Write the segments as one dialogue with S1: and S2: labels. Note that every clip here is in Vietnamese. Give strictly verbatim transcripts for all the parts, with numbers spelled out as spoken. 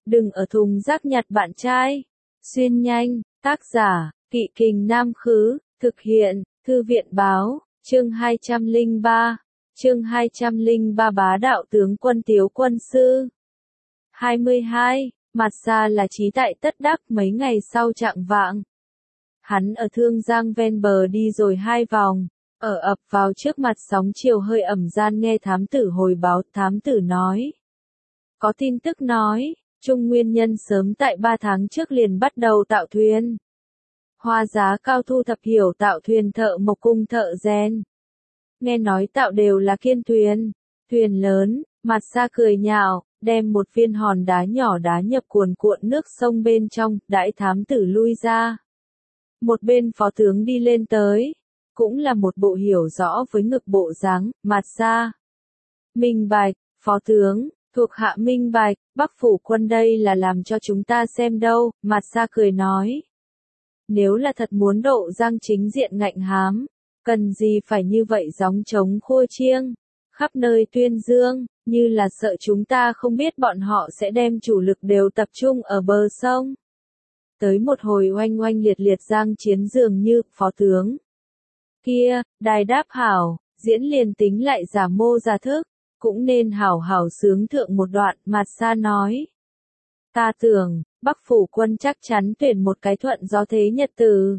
S1: đừng ở thùng rác nhặt bạn trai. Xuyên nhanh, tác giả, Kỵ Kình Nam Khứ, thực hiện, Thư viện Báo, chương hai trăm lẻ ba, chương hai trăm lẻ ba Bá đạo tướng quân Tiếu quân sư. hai mươi hai, mặt xa là trí tại tất đắc mấy ngày sau trạng vạng. Hắn ở Thương Giang ven bờ đi rồi hai vòng, ở ập vào trước mặt sóng chiều hơi ẩm gian nghe thám tử hồi báo, thám tử nói. Có tin tức nói, Trung Nguyên Nhân sớm tại ba tháng trước liền bắt đầu tạo thuyền. Hoa giá cao thu thập hiểu tạo thuyền thợ mộc cung thợ rèn. Nghe nói tạo đều là kiên thuyền, thuyền lớn, mặt xa cười nhạo, đem một viên hòn đá nhỏ đá nhập cuồn cuộn nước sông bên trong, đãi thám tử lui ra. Một bên phó tướng đi lên tới, cũng là một bộ hiểu rõ với ngực bộ dáng, mặt xa. Minh bạch, phó tướng, thuộc hạ minh bạch, Bắc phủ quân đây là làm cho chúng ta xem đâu, mặt xa cười nói. Nếu là thật muốn độ Giang chính diện ngạnh hám, cần gì phải như vậy gióng trống khua chiêng, khắp nơi tuyên dương, như là sợ chúng ta không biết bọn họ sẽ đem chủ lực đều tập trung ở bờ sông. Tới một hồi oanh oanh liệt liệt Giang chiến dường như, phó tướng. Kia, đài đáp hảo, diễn liền tính lại giả mô giả thức, cũng nên hảo hảo sướng thượng một đoạn, mặt xa nói. Ta tưởng, Bắc phủ quân chắc chắn tuyển một cái thuận gió thế nhật từ.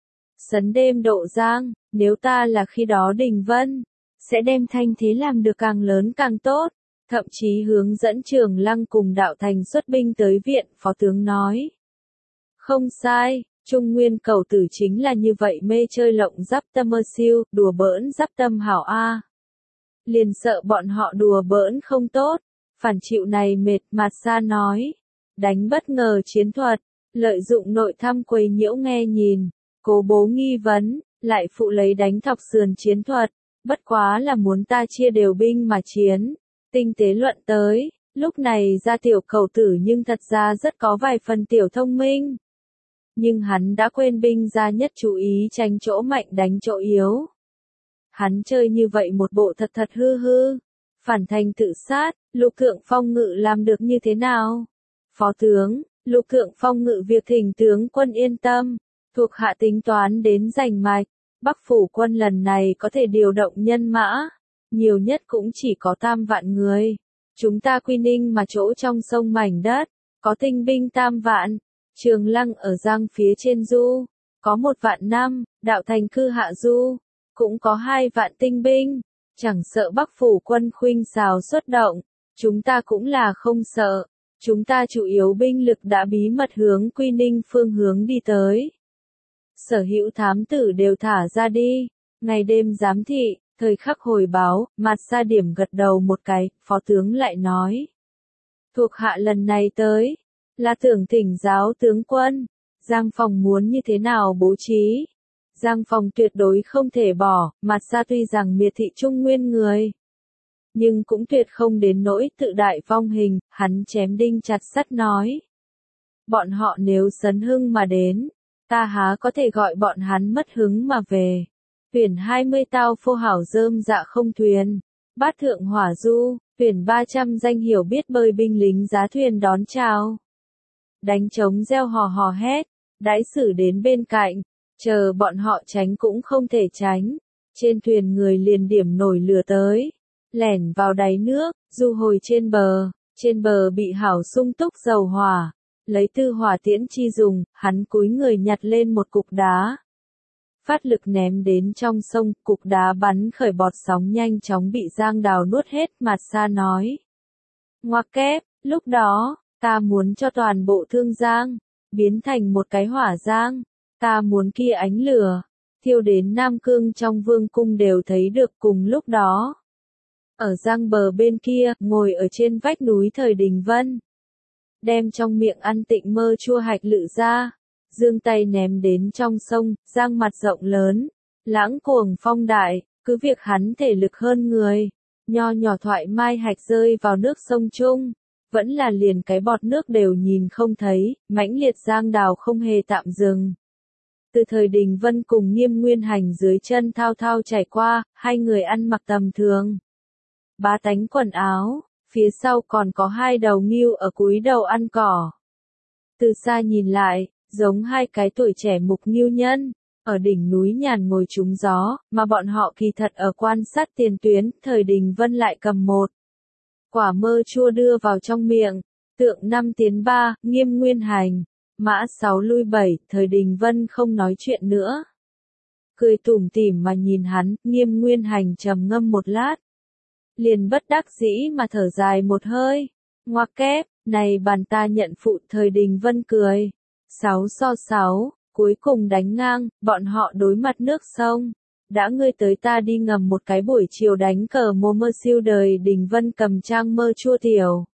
S1: Sấn đêm độ Giang, nếu ta là khi đó Đình Vân, sẽ đem thanh thế làm được càng lớn càng tốt, thậm chí hướng dẫn Trường Lăng cùng Đạo Thành xuất binh tới viện, phó tướng nói. Không sai, Trung Nguyên cầu tử chính là như vậy mê chơi lộng giáp tâm ơ siêu, đùa bỡn giáp tâm hảo a. Liền sợ bọn họ đùa bỡn không tốt, phản chịu này mệt, mặt xa nói. Đánh bất ngờ chiến thuật, lợi dụng nội thăm quấy nhiễu nghe nhìn, cố bố nghi vấn, lại phụ lấy đánh thọc sườn chiến thuật, bất quá là muốn ta chia đều binh mà chiến. Tinh tế luận tới, lúc này ra tiểu cầu tử nhưng thật ra rất có vài phần tiểu thông minh. Nhưng hắn đã quên binh ra nhất chú ý tranh chỗ mạnh đánh chỗ yếu. Hắn chơi như vậy một bộ thật thật hư hư, phản thành tự sát, Lục Thượng Phong Ngự làm được như thế nào? Phó tướng, Lục Thượng Phong Ngự việc thỉnh tướng quân yên tâm, thuộc hạ tính toán đến rành mạch, Bắc phủ quân lần này có thể điều động nhân mã, nhiều nhất cũng chỉ có tam vạn người. Chúng ta Quy Ninh mà chỗ trong sông mảnh đất, có tinh binh tam vạn, Trường Lăng ở Giang phía trên du, có một vạn năm, Đạo Thành cư hạ du, cũng có hai vạn tinh binh, chẳng sợ Bắc phủ quân khuynh xào xuất động, chúng ta cũng là không sợ. Chúng ta chủ yếu binh lực đã bí mật hướng Quy Ninh phương hướng đi tới. Sở hữu thám tử đều thả ra đi, ngày đêm giám thị, thời khắc hồi báo, mặt xa điểm gật đầu một cái, phó tướng lại nói. Thuộc hạ lần này tới, là tưởng thỉnh giáo tướng quân, Giang phòng muốn như thế nào bố trí. Giang phòng tuyệt đối không thể bỏ, mặt xa tuy rằng miệt thị Trung Nguyên người. Nhưng cũng tuyệt không đến nỗi tự đại vong hình, hắn chém đinh chặt sắt nói. Bọn họ nếu sấn hưng mà đến, ta há có thể gọi bọn hắn mất hứng mà về. Tuyển hai mươi tao phô hảo rơm dạ không thuyền, bát thượng hỏa du, tuyển ba trăm danh hiểu biết bơi binh lính giá thuyền đón chào. Đánh trống reo hò hò hét, đãi xử đến bên cạnh, chờ bọn họ tránh cũng không thể tránh. Trên thuyền người liền điểm nổi lửa tới. Lẻn vào đáy nước, du hồi trên bờ, trên bờ bị hảo sung túc dầu hỏa, lấy tư hỏa tiễn chi dùng, hắn cúi người nhặt lên một cục đá. Phát lực ném đến trong sông, cục đá bắn khởi bọt sóng nhanh chóng bị Giang Đào nuốt hết, mặt xa nói. Ngoặc kép, lúc đó, ta muốn cho toàn bộ Thương Giang, biến thành một cái hỏa giang, ta muốn kia ánh lửa, thiêu đến Nam Cương trong vương cung đều thấy được cùng lúc đó. Ở Giang bờ bên kia, ngồi ở trên vách núi thời Đình Vân. Đem trong miệng ăn tịnh mơ chua hạch lự ra, dương tay ném đến trong sông, Giang mặt rộng lớn, lãng cuồng phong đại, cứ việc hắn thể lực hơn người, nho nhỏ thoại mai hạch rơi vào nước sông chung, vẫn là liền cái bọt nước đều nhìn không thấy, mãnh liệt Giang Đào không hề tạm dừng. Từ thời Đình Vân cùng Nghiêm Nguyên Hành dưới chân thao thao chảy qua, hai người ăn mặc tầm thường. Bá tánh quần áo, phía sau còn có hai đầu ngưu ở cúi đầu ăn cỏ. Từ xa nhìn lại, giống hai cái tuổi trẻ mục ngưu nhân, ở đỉnh núi nhàn ngồi trúng gió, mà bọn họ kỳ thật ở quan sát tiền tuyến, thời Đình Vân lại cầm một quả mơ chua đưa vào trong miệng, tượng năm tiến ba, Nghiêm Nguyên Hành, mã sáu lui bảy, thời Đình Vân không nói chuyện nữa. Cười tủm tỉm mà nhìn hắn, Nghiêm Nguyên Hành trầm ngâm một lát. Liền bất đắc dĩ mà thở dài một hơi, ngoặc kép, này bàn ta nhận phụ, thời Đình Vân cười. Sáu so sáu, cuối cùng đánh ngang, bọn họ đối mặt nước sông. Đã ngươi tới ta đi ngầm một cái buổi chiều đánh cờ mô mơ siêu đời, Đình Vân cầm trang mơ chua tiểu.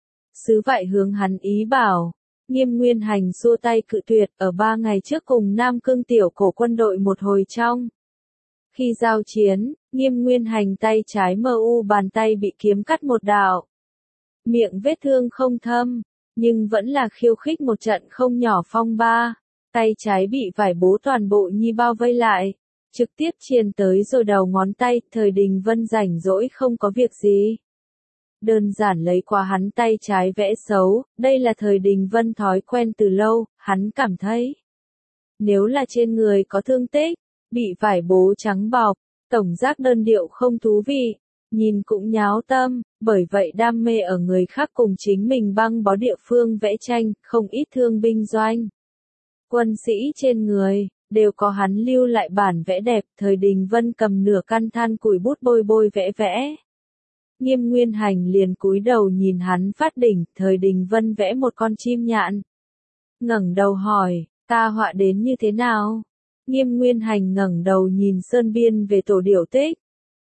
S1: Sứ vại hướng hắn ý bảo, Nghiêm Nguyên Hành xua tay cự tuyệt, ở ba ngày trước cùng Nam Cương tiểu cổ quân đội một hồi trong. Khi giao chiến, Nghiêm Nguyên Hành tay trái mơ u bàn tay bị kiếm cắt một đạo. Miệng vết thương không thâm, nhưng vẫn là khiêu khích một trận không nhỏ phong ba. Tay trái bị vải bố toàn bộ nhi bao vây lại, trực tiếp triền tới rồi đầu ngón tay, thời Đình Vân rảnh rỗi không có việc gì. Đơn giản lấy qua hắn tay trái vẽ xấu, đây là thời Đình Vân thói quen từ lâu, hắn cảm thấy. Nếu là trên người có thương tích, bị vải bố trắng bọc, tổng giác đơn điệu không thú vị, nhìn cũng nháo tâm, bởi vậy đam mê ở người khác cùng chính mình băng bó địa phương vẽ tranh, không ít thương binh doanh. Quân sĩ trên người, đều có hắn lưu lại bản vẽ đẹp, thời Đình Vân cầm nửa căn than củi bút bôi bôi vẽ vẽ. Nghiêm Nguyên Hành liền cúi đầu nhìn hắn phát đỉnh, thời Đình Vân vẽ một con chim nhạn. Ngẩng đầu hỏi, ta họa đến như thế nào? Nghiêm Nguyên Hành ngẩng đầu nhìn sơn biên về tổ điểu tích.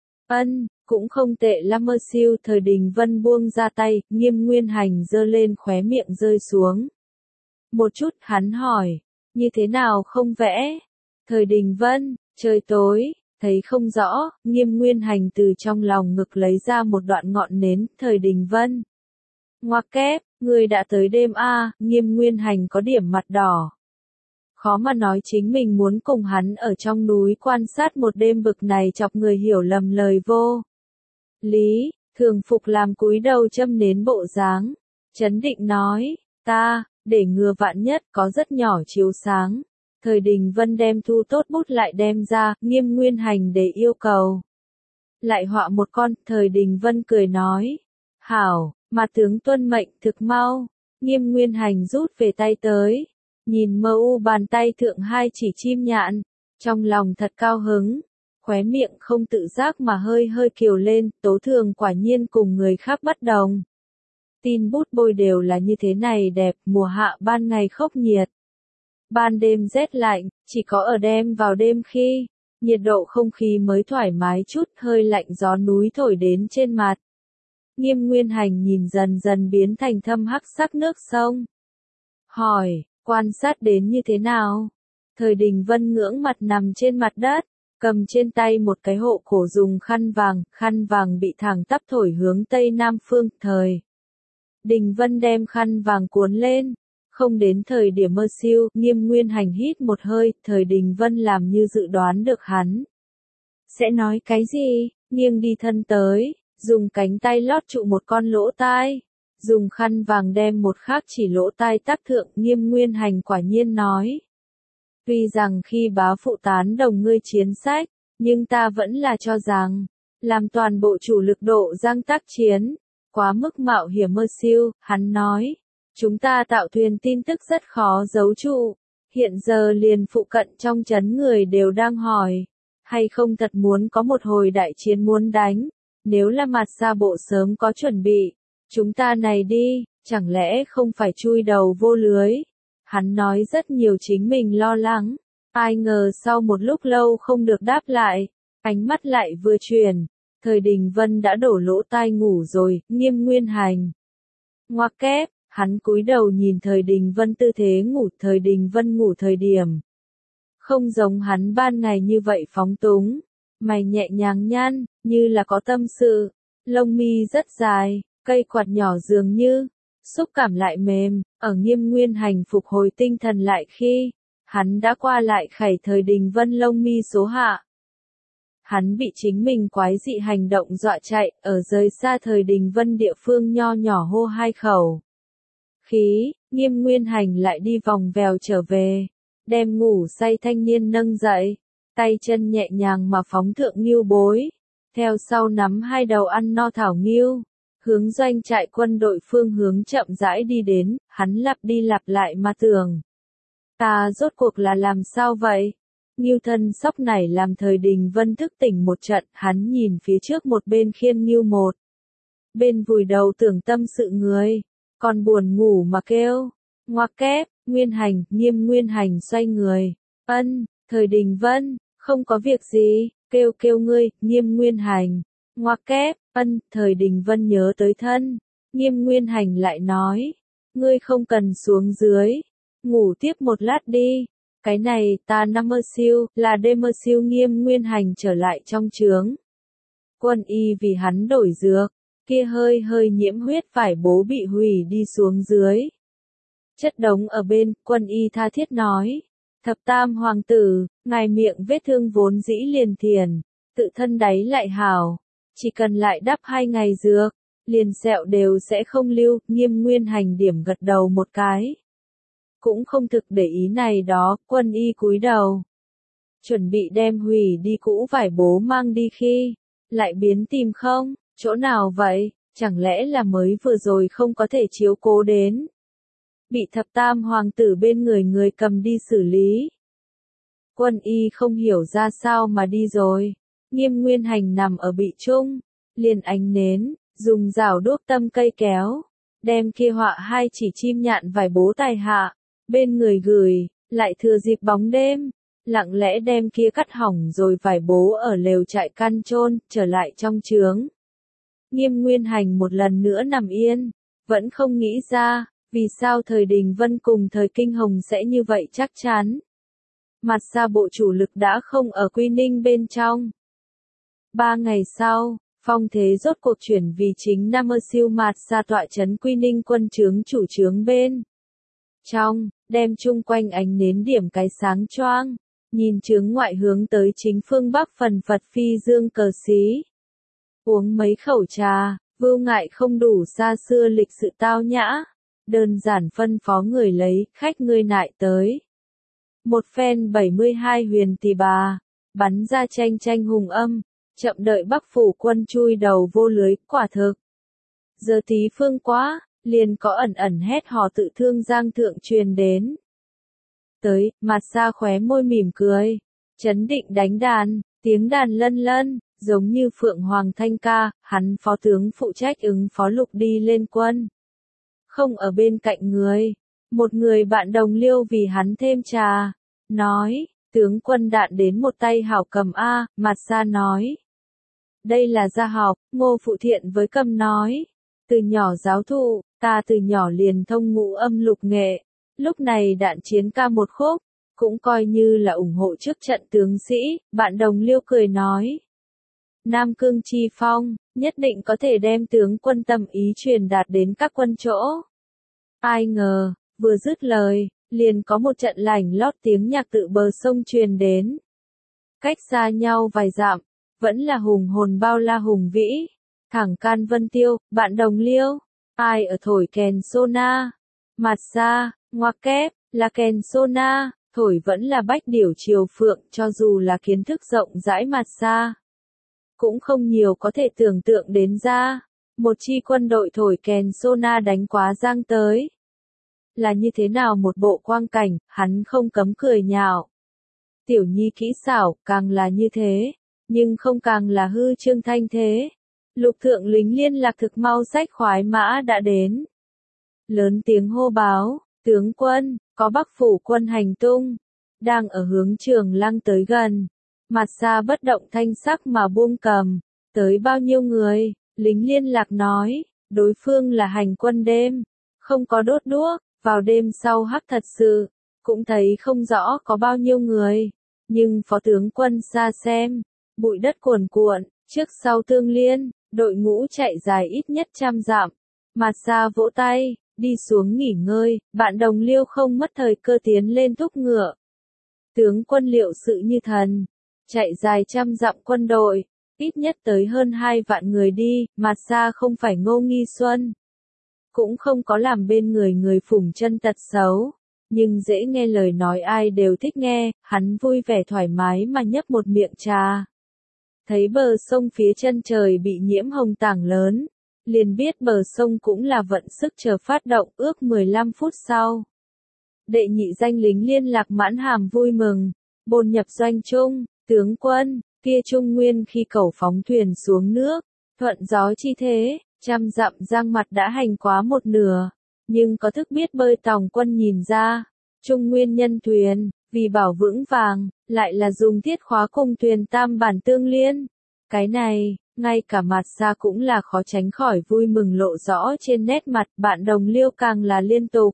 S1: Ân, cũng không tệ lắm mơ siêu, thời Đình Vân buông ra tay, Nghiêm Nguyên Hành giơ lên khóe miệng rơi xuống. Một chút, hắn hỏi, như thế nào không vẽ? Thời Đình Vân, trời tối, thấy không rõ, Nghiêm Nguyên Hành từ trong lòng ngực lấy ra một đoạn ngọn nến, thời Đình Vân. Ngoặc kép, người đã tới đêm a, Nghiêm Nguyên Hành có điểm mặt đỏ. Khó mà nói chính mình muốn cùng hắn ở trong núi quan sát một đêm bực này chọc người hiểu lầm lời vô. Lý, thường phục làm cúi đầu châm nến bộ dáng, chấn định nói, ta, để ngừa vạn nhất có rất nhỏ chiếu sáng. Thời Đình Vân đem thu tốt bút lại đem ra, Nghiêm Nguyên Hành để yêu cầu. Lại họa một con, thời Đình Vân cười nói, hảo, mà tướng tuân mệnh thực mau, Nghiêm Nguyên Hành rút về tay tới. Nhìn mơ u bàn tay thượng hai chỉ chim nhạn, trong lòng thật cao hứng, khóe miệng không tự giác mà hơi hơi kiều lên, tố thường quả nhiên cùng người khác bất đồng. Tin bút bôi đều là như thế này đẹp, mùa hạ ban ngày khốc nhiệt. Ban đêm rét lạnh, chỉ có ở đêm vào đêm khi, nhiệt độ không khí mới thoải mái chút, hơi lạnh gió núi thổi đến trên mặt. Nghiêm Nguyên Hành nhìn dần dần biến thành thâm hắc sắc nước sông. Hỏi, quan sát đến như thế nào? Thời Đình Vân ngưỡng mặt nằm trên mặt đất, cầm trên tay một cái hộ cổ dùng khăn vàng, khăn vàng bị thẳng tắp thổi hướng tây nam phương, thời Đình Vân đem khăn vàng cuốn lên, không đến thời điểm mơ siêu, Nghiêm Nguyên Hành hít một hơi, thời Đình Vân làm như dự đoán được hắn. Sẽ nói cái gì, nghiêng đi thân tới, dùng cánh tay lót trụ một con lỗ tai. Dùng khăn vàng đem một khác chỉ lỗ tai tác thượng, Nghiêm Nguyên Hành quả nhiên nói. Tuy rằng khi bá phụ tán đồng ngươi chiến sách, nhưng ta vẫn là cho rằng, làm toàn bộ chủ lực độ giang tác chiến, quá mức mạo hiểm mơ siêu, hắn nói. Chúng ta tạo thuyền tin tức rất khó giấu trụ, hiện giờ liền phụ cận trong trấn người đều đang hỏi, hay không thật muốn có một hồi đại chiến muốn đánh, nếu là mặt ra bộ sớm có chuẩn bị. Chúng ta này đi, chẳng lẽ không phải chui đầu vô lưới? Hắn nói rất nhiều chính mình lo lắng. Ai ngờ sau một lúc lâu không được đáp lại. Ánh mắt lại vừa chuyển. Thời Đình Vân đã đổ lỗ tai ngủ rồi, Nghiêm Nguyên Hành. Ngoặc kép, hắn cúi đầu nhìn thời Đình Vân tư thế ngủ, thời Đình Vân ngủ thời điểm. Không giống hắn ban ngày như vậy phóng túng. Mày nhẹ nhàng nhăn, như là có tâm sự. Lông mi rất dài. Cây quạt nhỏ dường như, xúc cảm lại mềm, ở Nghiêm Nguyên Hành phục hồi tinh thần lại khi, hắn đã qua lại khẩy thời Đình Vân lông mi số hạ. hắn bị chính mình quái dị hành động dọa chạy, ở rời xa Thời Đình Vân địa phương nho nhỏ hô hai khẩu. Khí, Nghiêm Nguyên Hành lại đi vòng vèo trở về, đem ngủ say thanh niên nâng dậy, tay chân nhẹ nhàng mà phóng thượng ngưu bối, theo sau nắm hai đầu ăn no thảo ngưu, hướng doanh trại quân đội phương hướng chậm rãi đi đến, hắn lặp đi lặp lại mà tưởng. Ta rốt cuộc là làm sao vậy? Ngưu thân sóc nảy làm Thời Đình Vân thức tỉnh một trận, hắn nhìn phía trước một bên khiên ngưu một. Bên vùi đầu tưởng tâm sự người, còn buồn ngủ mà kêu, ngoặc kép, Nguyên Hành, Nghiêm Nguyên Hành xoay người, ân, Thời Đình Vân, không có việc gì, kêu kêu ngươi, Nghiêm Nguyên Hành, ngoặc kép, ân, Thời Đình Vân nhớ tới thân, Nghiêm Nguyên Hành lại nói, ngươi không cần xuống dưới, ngủ tiếp một lát đi. Cái này ta năm mơ siêu, là đêm mơ siêu. Nghiêm Nguyên Hành trở lại trong trướng. Quân y vì hắn đổi dược, kia hơi hơi nhiễm huyết vải bố bị hủy đi xuống dưới. Chất đống ở bên, quân y tha thiết nói. Thập tam hoàng tử, ngài miệng vết thương vốn dĩ liền thiền, tự thân đáy lại hảo. Chỉ cần lại đắp hai ngày dược, liền sẹo đều sẽ không lưu. Nghiêm Nguyên Hành điểm gật đầu một cái. Cũng không thực để ý này đó, quân y cúi đầu. Chuẩn bị đem hủy đi cũ vải bố mang đi khi, lại biến tìm không, chỗ nào vậy, chẳng lẽ là mới vừa rồi không có thể chiếu cố đến. Bị thập tam hoàng tử bên người người cầm đi xử lý. Quân y không hiểu ra sao mà đi rồi, Nghiêm Nguyên Hành nằm ở bị trung, liền ánh nến, dùng rào đuốc tâm cây kéo, đem kia họa hai chỉ chim nhạn vải bố tài hạ. Bên người gửi, lại thừa dịp bóng đêm, lặng lẽ đem kia cắt hỏng rồi vải bố ở lều trại căn chôn, trở lại trong trướng. Nghiêm Nguyên Hành một lần nữa nằm yên, vẫn không nghĩ ra, vì sao Thời Đình Vân cùng Thời Kinh Hồng sẽ như vậy chắc chắn. Mặt xa bộ chủ lực đã không ở Quy Ninh bên trong. Ba ngày sau, phong thế rốt cuộc chuyển vì chính Nam Ơ Siêu Mạt xa tọa trấn Quy Ninh quân trướng chủ trướng bên. Trong, đem chung quanh ánh nến điểm cái sáng choang, nhìn trướng ngoại hướng tới chính phương Bắc phần phật phi dương cờ xí. Uống mấy khẩu trà, Vưu Ngại không đủ xa xưa lịch sự tao nhã, đơn giản phân phó người lấy, khách ngươi nại tới. Một phen bảy mươi hai huyền tỷ bà, bắn ra tranh tranh hùng âm, chậm đợi Bắc phủ quân chui đầu vô lưới, quả thực. Giờ tí phương quá. Liền có ẩn ẩn hét hò tự thương giang thượng truyền đến. Tới, mặt xa khóe môi mỉm cười, chấn định đánh đàn, tiếng đàn lân lân, giống như Phượng Hoàng Thanh ca, hắn phó tướng phụ trách ứng phó lục đi lên quân. Không ở bên cạnh người, một người bạn đồng liêu vì hắn thêm trà, nói, tướng quân đạn đến một tay hảo cầm A, mặt xa nói. Đây là gia học, Ngô Phụ Thiện với cầm nói. Từ nhỏ giáo thụ, ta từ nhỏ liền thông ngũ âm lục nghệ, lúc này đạn chiến ca một khúc, cũng coi như là ủng hộ trước trận tướng sĩ, bạn đồng liêu cười nói. Nam Cương chi phong, nhất định có thể đem tướng quân tâm ý truyền đạt đến các quân chỗ. Ai ngờ, vừa dứt lời, liền có một trận lảnh lót tiếng nhạc tự bờ sông truyền đến. Cách xa nhau vài dặm, vẫn là hùng hồn bao la hùng vĩ. Thẳng can vân tiêu, bạn đồng liêu, ai ở thổi kèn sona, mặt xa, ngoặc kép, là kèn sona, thổi vẫn là bách điểu triều phượng, cho dù là kiến thức rộng rãi mặt xa. Cũng không nhiều có thể tưởng tượng đến ra, một chi quân đội thổi kèn sona đánh quá giang tới. Là như thế nào một bộ quang cảnh, hắn không cấm cười nhạo. Tiểu nhi kỹ xảo, càng là như thế, nhưng không càng là hư trương thanh thế. Lục thượng lính liên lạc thực mau sách khoái mã đã đến. Lớn tiếng hô báo, tướng quân, có Bắc phủ quân hành tung, đang ở hướng Trường Lăng tới gần. Mặt xa bất động thanh sắc mà buông cầm, tới bao nhiêu người, lính liên lạc nói, đối phương là hành quân đêm, không có đốt đuốc, vào đêm sau hắc thật sự, cũng thấy không rõ có bao nhiêu người, nhưng phó tướng quân xa xem, bụi đất cuồn cuộn, trước sau tương liên. Đội ngũ chạy dài ít nhất trăm dặm, mặt xa vỗ tay, đi xuống nghỉ ngơi, bạn đồng liêu không mất thời cơ tiến lên thúc ngựa. Tướng quân liệu sự như thần, chạy dài trăm dặm quân đội, ít nhất tới hơn hai vạn người đi, mà xa không phải Ngô Nghi Xuân. Cũng không có làm bên người người phủng chân tật xấu, nhưng dễ nghe lời nói ai đều thích nghe, hắn vui vẻ thoải mái mà nhấp một miệng trà. Thấy bờ sông phía chân trời bị nhiễm hồng tảng lớn, liền biết bờ sông cũng là vận sức chờ phát động, ước mười lăm phút sau. Đệ nhị danh lính liên lạc mãn hàm vui mừng, bồn nhập doanh trung, tướng quân, kia Trung Nguyên khi cẩu phóng thuyền xuống nước, thuận gió chi thế, trăm dặm giang mặt đã hành quá một nửa, nhưng có thức biết bơi tòng quân nhìn ra, Trung Nguyên nhân thuyền, vì bảo vững vàng, lại là dùng thiết khóa cùng thuyền tam bản tương liên. Cái này, ngay cả mặt xa cũng là khó tránh khỏi vui mừng lộ rõ trên nét mặt, bạn đồng Liêu càng là liên tục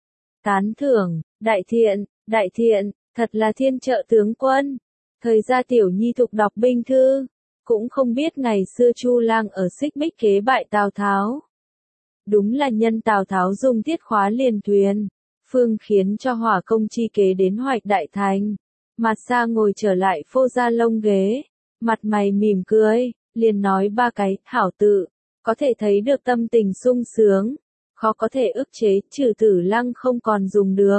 S1: tán thưởng, đại thiện, đại thiện, thật là thiên trợ tướng quân. Thời gia tiểu nhi thục đọc binh thư, cũng không biết ngày xưa Chu Lang ở Xích Bích kế bại Tào Tháo. Đúng là nhân Tào Tháo dùng thiết khóa liền thuyền, phương khiến cho hỏa công chi kế đến hoạch đại thành. Mặt xa ngồi trở lại phô gia lông ghế, mặt mày mỉm cười, liền nói ba cái hảo tự, có thể thấy được tâm tình sung sướng, khó có thể ức chế, trừ Tử Lăng không còn dùng được.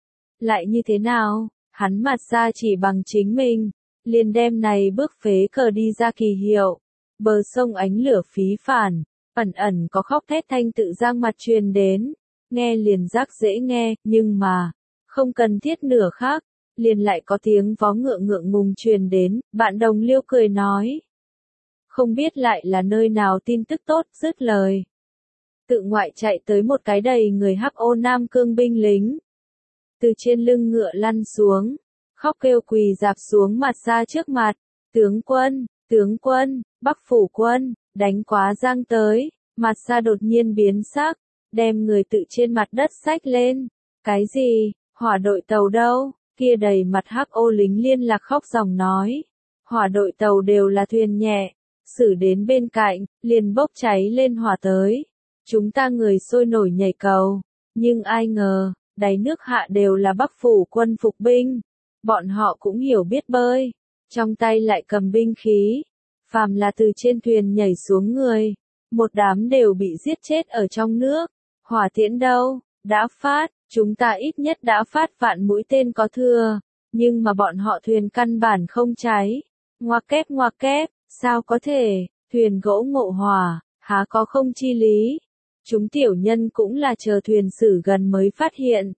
S1: Lại như thế nào, hắn mặt xa chỉ bằng chính mình, liền đem này bước phế cờ đi ra kỳ hiệu. Bờ sông ánh lửa phí phản, ẩn ẩn có khóc thét thanh tự giang mặt truyền đến, nghe liền rắc dễ nghe, nhưng mà, không cần thiết nửa khác, liền lại có tiếng vó ngựa ngượng ngùng truyền đến, bạn đồng Liêu cười nói. Không biết lại là nơi nào tin tức tốt, dứt lời. Tự ngoại chạy tới một cái đầy người Hắc Ô Nam cương binh lính. Từ trên lưng ngựa lăn xuống, khóc kêu quỳ dạp xuống mặt xa trước mặt, tướng quân, tướng quân, Bắc phủ quân, đánh quá giang tới, mặt xa đột nhiên biến sắc, đem người tự trên mặt đất xách lên, cái gì, hỏa đội tàu đâu, kia đầy mặt Hắc Ô lính liên lạc khóc dòng nói, hỏa đội tàu đều là thuyền nhẹ, xử đến bên cạnh, liền bốc cháy lên hỏa tới, chúng ta người sôi nổi nhảy cầu, nhưng ai ngờ, đáy nước hạ đều là Bắc phủ quân phục binh. Bọn họ cũng hiểu biết bơi, trong tay lại cầm binh khí, phàm là từ trên thuyền nhảy xuống người, một đám đều bị giết chết ở trong nước. Hỏa tiễn đâu, đã phát, chúng ta ít nhất đã phát vạn mũi tên có thừa, nhưng mà bọn họ thuyền căn bản không cháy. Ngoặc kép ngoặc kép, sao có thể, thuyền gỗ ngộ hỏa, há có không chi lý. Chúng tiểu nhân cũng là chờ thuyền xử gần mới phát hiện.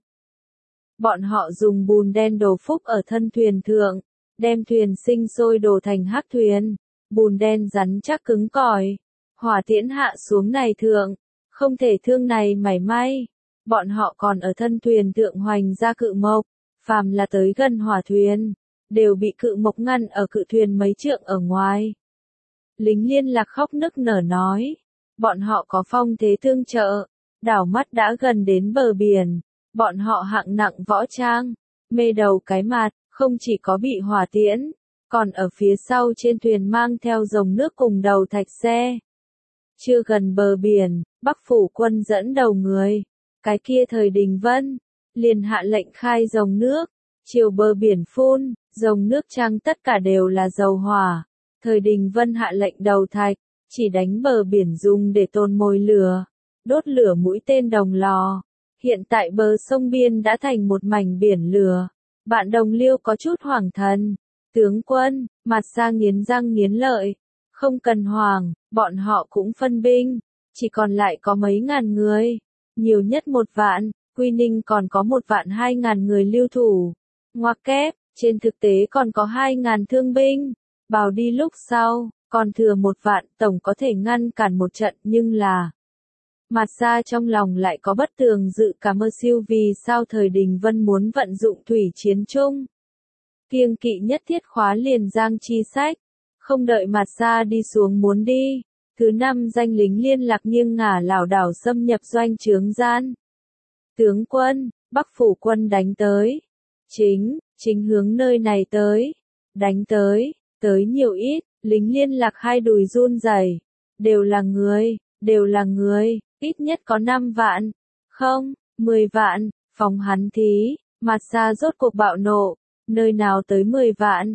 S1: Bọn họ dùng bùn đen đổ phúc ở thân thuyền thượng, đem thuyền sinh sôi đổ thành hắc thuyền, bùn đen rắn chắc cứng cỏi, hỏa tiễn hạ xuống này thượng, không thể thương này mảy may. Bọn họ còn ở thân thuyền thượng hoành ra cự mộc, phàm là tới gần hỏa thuyền, đều bị cự mộc ngăn ở cự thuyền mấy trượng ở ngoài. Lính liên lạc khóc nức nở nói, bọn họ có phong thế tương trợ, đảo mắt đã gần đến bờ biển. Bọn họ hạng nặng võ trang, mê đầu cái mặt, không chỉ có bị hỏa tiễn, còn ở phía sau trên thuyền mang theo dòng nước cùng đầu thạch xe. Chưa gần bờ biển, Bắc phủ quân dẫn đầu người, cái kia Thời Đình Vân, liền hạ lệnh khai dòng nước, chiều bờ biển phun, dòng nước trang tất cả đều là dầu hỏa. Thời Đình Vân hạ lệnh đầu thạch, chỉ đánh bờ biển dùng để tôn mồi lửa, đốt lửa mũi tên đồng lò. Hiện tại bờ sông biên đã thành một mảnh biển lửa. Bạn đồng Liêu có chút hoảng thần. Tướng quân, mặt xa nghiến răng nghiến lợi. Không cần hoảng, bọn họ cũng phân binh. Chỉ còn lại có mấy ngàn người. Nhiều nhất một vạn, Quy Ninh còn có một vạn hai ngàn người lưu thủ. Ngoặc kép, trên thực tế còn có hai ngàn thương binh. Bào đi lúc sau, còn thừa một vạn, tổng có thể ngăn cản một trận, nhưng là... Mặt xa trong lòng lại có bất tường dự cảm mơ siêu vì sao Thời Đình Vân muốn vận dụng thủy chiến chung. Kiêng kỵ nhất thiết khóa liền giang chi sách, không đợi mặt xa đi xuống muốn đi. Thứ năm danh lính liên lạc nghiêng ngả lảo đảo xâm nhập doanh trướng gian. Tướng quân, Bắc phủ quân đánh tới. Chính, chính hướng nơi này tới. Đánh tới, tới nhiều ít, lính liên lạc hai đùi run rẩy, đều là người, đều là người. Ít nhất có năm vạn, không, mười vạn, phòng hắn thí, mặt xa rốt cuộc bạo nộ, nơi nào tới mười vạn.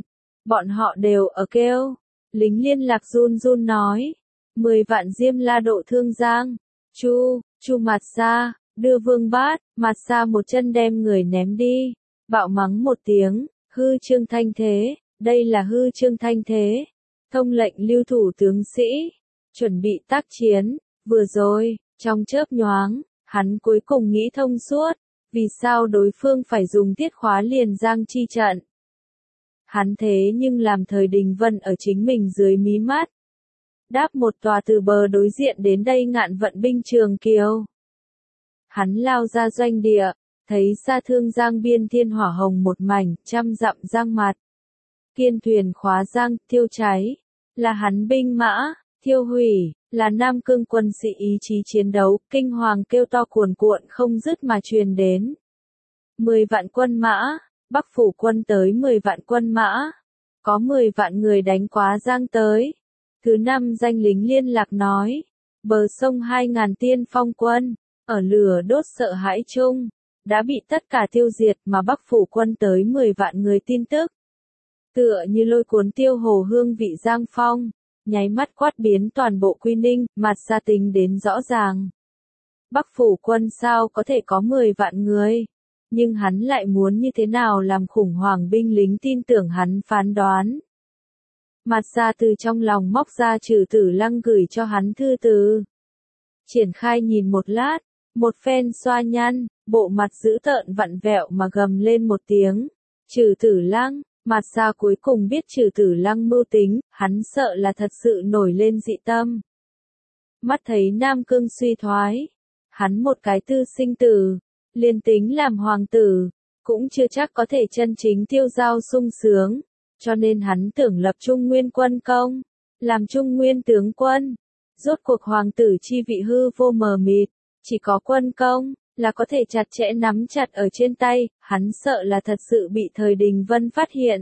S1: Bọn họ đều ở kêu. Lính liên lạc run run nói. Mười vạn Diêm La độ Thương Giang. Chu, Chu Mạt Sa, đưa Vương Bát, Mạt Sa một chân đem người ném đi. Bạo mắng một tiếng, hư trương thanh thế, đây là hư trương thanh thế. Thông lệnh lưu thủ tướng sĩ, chuẩn bị tác chiến, vừa rồi, trong chớp nhoáng, hắn cuối cùng nghĩ thông suốt, vì sao đối phương phải dùng tiết khóa liền giang chi trận. Hắn thế nhưng làm thời Đình Vân ở chính mình dưới mí mắt. Đáp một tòa từ bờ đối diện đến đây ngạn vận binh trường kiều. Hắn lao ra doanh địa, thấy xa thương giang biên thiên hỏa hồng một mảnh, trăm dặm giang mặt. Kiên thuyền khóa giang, thiêu cháy, là hắn binh mã, thiêu hủy, là Nam Cương quân sĩ ý chí chiến đấu, kinh hoàng kêu to cuồn cuộn không dứt mà truyền đến. Mười vạn quân mã, Bắc phủ quân tới mười vạn quân mã, có mười vạn người đánh quá giang tới. Thứ năm danh lính liên lạc nói, bờ sông hai ngàn tiên phong quân, ở lửa đốt sợ hãi chung, đã bị tất cả tiêu diệt mà Bắc phủ quân tới mười vạn người tin tức. Tựa như lôi cuốn tiêu hồ hương vị giang phong, nháy mắt quát biến toàn bộ Quy Ninh, Mạt Sa tính đến rõ ràng. Bắc phủ quân sao có thể có mười vạn người, nhưng hắn lại muốn như thế nào làm khủng hoảng binh lính tin tưởng hắn phán đoán. Mạt Sa từ trong lòng móc ra Trừ Tử Lăng gửi cho hắn thư từ. Triển Khai nhìn một lát, một phen xoa nhăn, bộ mặt dữ tợn vặn vẹo mà gầm lên một tiếng. Trừ Tử Lăng, Mạt Sa cuối cùng biết Trừ Tử Lăng mưu tính, hắn sợ là thật sự nổi lên dị tâm. Mắt thấy Nam Cương suy thoái, hắn một cái tư sinh tử, liền tính làm hoàng tử, cũng chưa chắc có thể chân chính tiêu giao sung sướng. Cho nên hắn tưởng lập Trung Nguyên quân công, làm Trung Nguyên tướng quân. Rốt cuộc hoàng tử chi vị hư vô mờ mịt, chỉ có quân công, là có thể chặt chẽ nắm chặt ở trên tay, hắn sợ là thật sự bị thời Đình Vân phát hiện.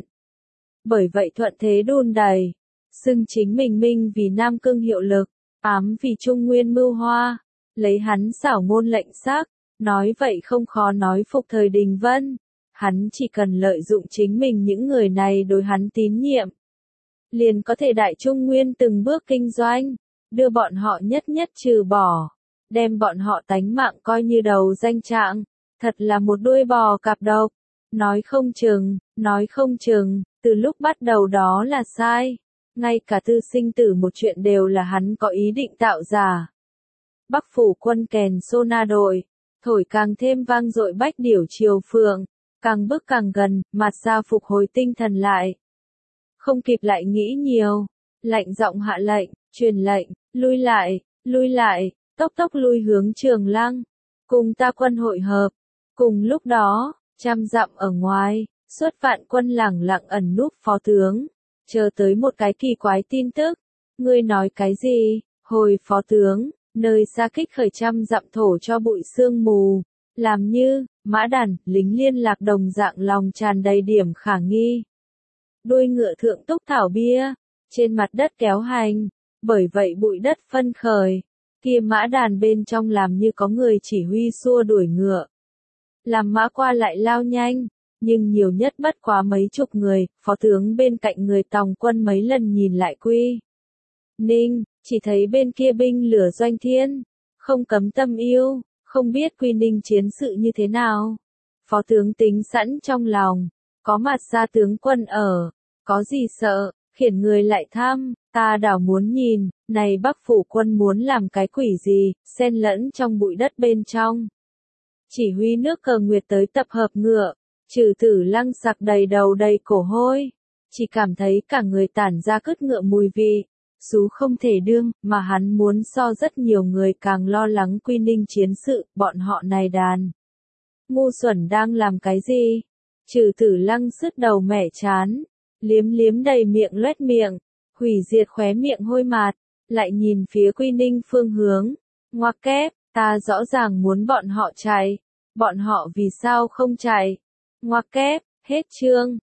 S1: Bởi vậy thuận thế đun đầy, xưng chính mình minh vì Nam Cương hiệu lực, ám vì Trung Nguyên mưu hoa, lấy hắn xảo ngôn lệnh sắc, nói vậy không khó nói phục thời Đình Vân. Hắn chỉ cần lợi dụng chính mình những người này đối hắn tín nhiệm, liền có thể đại Trung Nguyên từng bước kinh doanh, đưa bọn họ nhất nhất trừ bỏ, đem bọn họ tánh mạng coi như đầu danh trạng, thật là một đuôi bò cạp độc. Nói không chừng, nói không chừng, từ lúc bắt đầu đó là sai, ngay cả tư sinh tử một chuyện đều là hắn có ý định tạo giả. Bắc phủ quân kèn sô na đội, thổi càng thêm vang dội bách điểu triều phượng. Càng bước càng gần, Mạt Sa phục hồi tinh thần lại. Không kịp lại nghĩ nhiều, lạnh giọng hạ lệnh, truyền lệnh, lui lại, lui lại, tốc tốc lui hướng Trường Lăng, cùng ta quân hội hợp. Cùng lúc đó, trăm dặm ở ngoài, suốt vạn quân lẳng lặng ẩn núp phó tướng, chờ tới một cái kỳ quái tin tức. Ngươi nói cái gì? Hồi phó tướng, nơi xa kích khởi trăm dặm thổ cho bụi sương mù. Làm như, mã đàn, lính liên lạc đồng dạng lòng tràn đầy điểm khả nghi. Đuôi ngựa thượng túc thảo bia, trên mặt đất kéo hành, bởi vậy bụi đất phân khởi. Kia mã đàn bên trong làm như có người chỉ huy xua đuổi ngựa. Làm mã qua lại lao nhanh, nhưng nhiều nhất bất quá mấy chục người, phó tướng bên cạnh người tòng quân mấy lần nhìn lại Quy Ninh, chỉ thấy bên kia binh lửa doanh thiên, không cấm tâm yêu. Không biết Quy Ninh chiến sự như thế nào. Phó tướng tính sẵn trong lòng, có Mạt Sa tướng quân ở, có gì sợ, khiển người lại thăm, ta đảo muốn nhìn, này Bắc phủ quân muốn làm cái quỷ gì, xen lẫn trong bụi đất bên trong. Chỉ huy nước Cờ Nguyệt tới tập hợp ngựa, Trừ Tử Lăng sặc đầy đầu đầy cổ hôi, chỉ cảm thấy cả người tản ra cứt ngựa mùi vị. Sú không thể đương, mà hắn muốn so rất nhiều người càng lo lắng Quy Ninh chiến sự, bọn họ này đàn. Ngu xuẩn đang làm cái gì? Trừ Tử Lăng sứt đầu mẻ chán, liếm liếm đầy miệng loét miệng, hủy diệt khóe miệng hôi mạt, lại nhìn phía Quy Ninh phương hướng. Ngoặc kép, ta rõ ràng muốn bọn họ chạy, bọn họ vì sao không chạy? Ngoặc kép, hết chương.